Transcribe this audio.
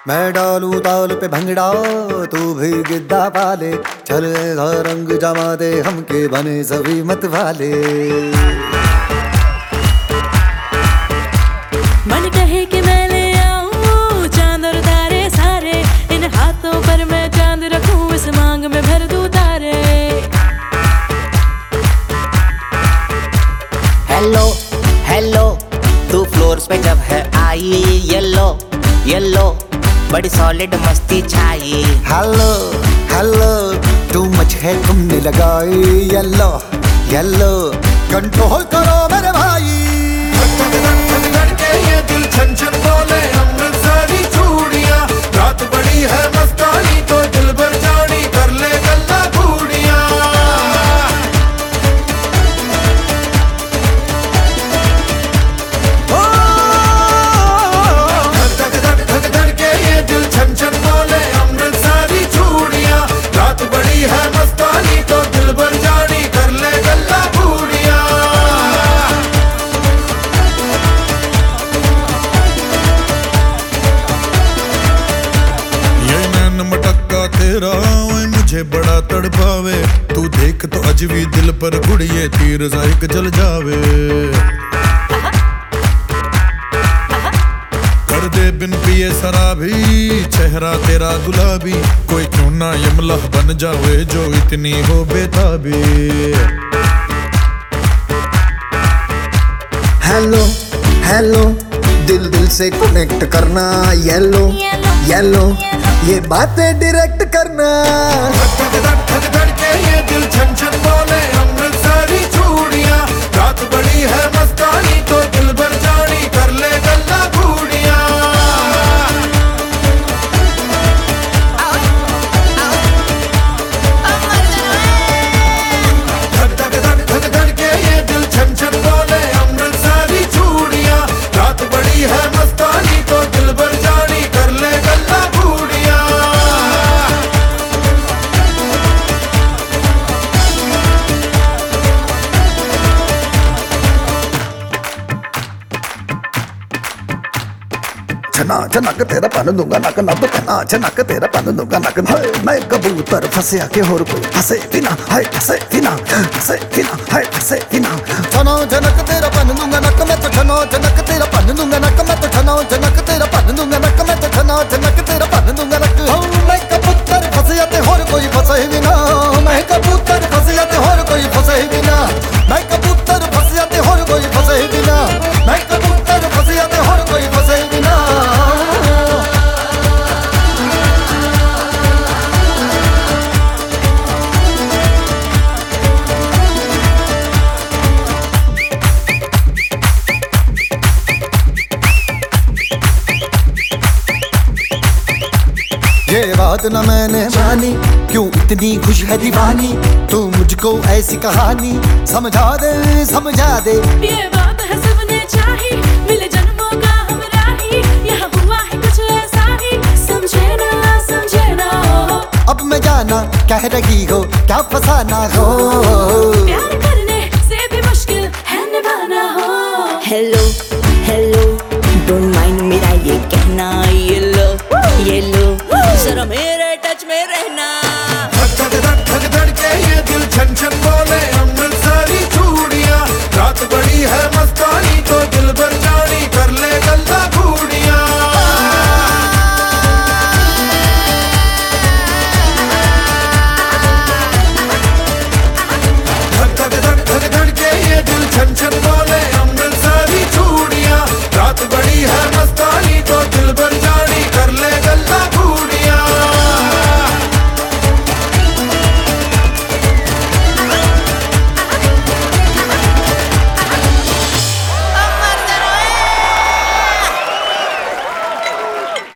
मैं डालू ताल पे भंगड़ा तू भी गिद्दा पाले, चल ऐसा रंग जमा दे हमके बने सभी मत वाले। मन कहे कि मैं ले आऊं चांद और तारे सारे, इन हाथों पर मैं चांद रखूं, इस मांग में भर दूं तारे। हेलो हेलो तू फ्लोर्स पे जब है आई, येलो येलो बड़ी सॉलिड मस्ती छाई। हेलो हेलो टू मच है तुमने लगाई, येलो येलो कंट्रोल करो मेरे भाई। ये दिल छन छन बोले अमृतसरी चूड़ियां, रात बड़ी है मस्तानी तो दिल भर जानी कर ले गल्ला घूड़ियां। धक धक के ये दिल छन छन बोले अमृतसरी चूड़ियां, रात बड़ी है मस्तानी तो दिल भर जानी कर ले गल्ला घूड़ियां। मटक्का तेरा मुझे बड़ा तड़पावे, तू देख तो अज भी दिल पर गुड़िए तीर जायक जल जावे। कर दे बिन पिए शराबी चेहरा तेरा गुलाबी, कोई क्यों ना यमला बन जावे जो इतनी हो बेताबी। हेलो हेलो दिल दिल से कनेक्ट करना, येलो येलो ये बातें डायरेक्ट करना। धक धक के ये दिल छन छन बोले अमृतसरी चूड़ियां, रात बड़ी है मस्तानी तो दिल भर जानी कर ले गल्ला घूड़ियां। धक धक के ये दिल छन छन बोले अमृतसरी चूड़ियां, रात बड़ी है मस्तानी तो दिल भर जानी कर ले गल्ला घूड़ियां। छना छनक तेरा पन दूंगा नक नब, छना छनक तेरा पन दूंगा नक। मैं कबूतर फंसे आके होर कोई फंसे बिना, हाय फंसे बिना, फंसे बिना, हाय फंसे बिना। छनो छनक तेरा पन दूंगा नक, मैं तो छनो छनक तेरा पन दूंगा नक, मैं तो छनो छनक तेरा पन दूंगा नक, मैं तो छनो छनक तेरा पन दूंगा नक। मैं कबूतर फंसे आते होर कोई फंसे बिना, मैं कबूतर फंसे आते होर कोई फंसे बिना, मैं कबूतर फंसे आते होर कोई फंसे बिना, मैं कबूतर फंसे आते होर कोई फंसे बिना। ये बात न मैंने मानी, क्यों इतनी खुश है दीवानी, तू मुझको ऐसी कहानी समझा दे समझा दे। ये बात है सबने चाही, मिले जन्मों का हमरा ही, यहाँ हुआ है कुछ ऐसा ही, समझे ना हो। अब मैं जाना कह रही हो क्या फसाना हो, प्यार करने से भी मुश्किल है निभाना हो। हेलो हेलो डोंट माइंड मेरा ये कहना, येलो येलो जरा मेरे टच में रहना। धक धक के ये दिल छन छन